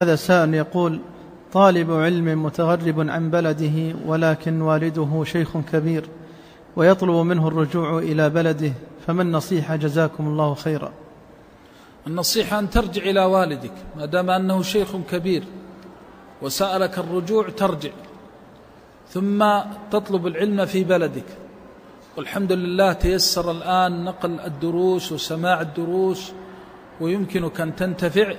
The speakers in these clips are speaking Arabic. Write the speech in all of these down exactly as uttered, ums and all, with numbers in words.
هذا سائل يقول: طالب علم متغرب عن بلده ولكن والده شيخ كبير ويطلب منه الرجوع إلى بلده، فما النصيحة جزاكم الله خيرا؟ النصيحة أن ترجع إلى والدك ما دام أنه شيخ كبير وسألك الرجوع، ترجع ثم تطلب العلم في بلدك. والحمد لله تيسر الآن نقل الدروس وسماع الدروس ويمكنك أن تنتفع،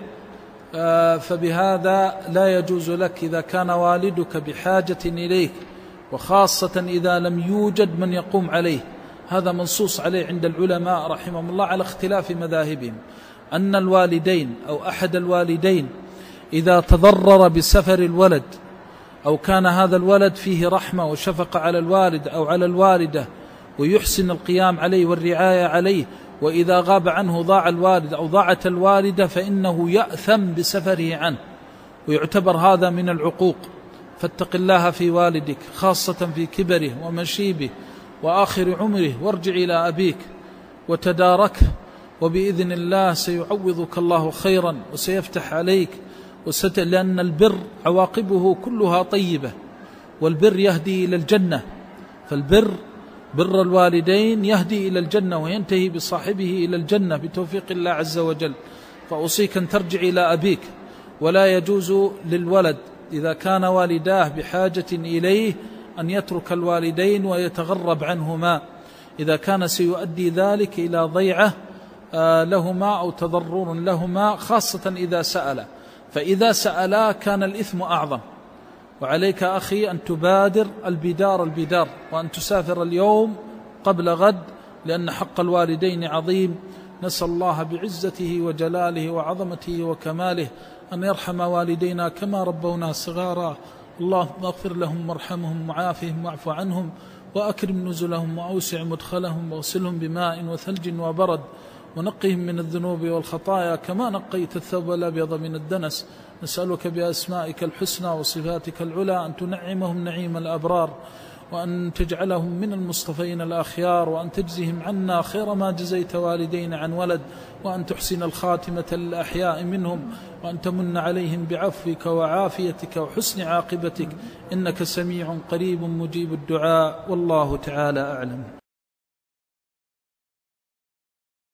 فبهذا لا يجوز لك إذا كان والدك بحاجة إليك، وخاصة إذا لم يوجد من يقوم عليه. هذا منصوص عليه عند العلماء رحمهم الله على اختلاف مذاهبهم، أن الوالدين أو أحد الوالدين إذا تضرر بسفر الولد أو كان هذا الولد فيه رحمة وشفقة على الوالد أو على الوالدة ويحسن القيام عليه والرعاية عليه، وإذا غاب عنه ضاع الوالد أو ضاعت الوالدة فإنه يأثم بسفره عنه، ويعتبر هذا من العقوق. فاتق الله في والدك خاصة في كبره ومشيبه وآخر عمره، وارجع إلى أبيك وتداركه، وبإذن الله سيعوضك الله خيرا وسيفتح عليك وست... لأن البر عواقبه كلها طيبة، والبر يهدي إلى الجنة. فالبر بر الوالدين يهدي إلى الجنة وينتهي بصاحبه إلى الجنة بتوفيق الله عز وجل. فأوصيك أن ترجع إلى أبيك، ولا يجوز للولد إذا كان والداه بحاجة إليه أن يترك الوالدين ويتغرب عنهما، إذا كان سيؤدي ذلك إلى ضيعة لهما أو تضرر لهما، خاصة إذا سألا. فإذا سألا كان الإثم أعظم. وعليك أخي أن تبادر البدار البدار وأن تسافر اليوم قبل غد، لأن حق الوالدين عظيم. نسأل الله بعزته وجلاله وعظمته وكماله أن يرحم والدينا كما ربونا صغارا. اللهم اغفر لهم وارحمهم وعافهم واعف عنهم وأكرم نزلهم وأوسع مدخلهم واغسلهم بماء وثلج وبرد ونقهم من الذنوب والخطايا كما نقيت الثوب الأبيض من الدنس. نسألك بأسمائك الحسنى وصفاتك العلى أن تنعمهم نعيم الأبرار، وأن تجعلهم من المصطفين الأخيار، وأن تجزهم عنا خير ما جزيت والدين عن ولد، وأن تحسن الخاتمة للأحياء منهم، وأن تمن عليهم بعفوك وعافيتك وحسن عاقبتك، إنك سميع قريب مجيب الدعاء، والله تعالى أعلم.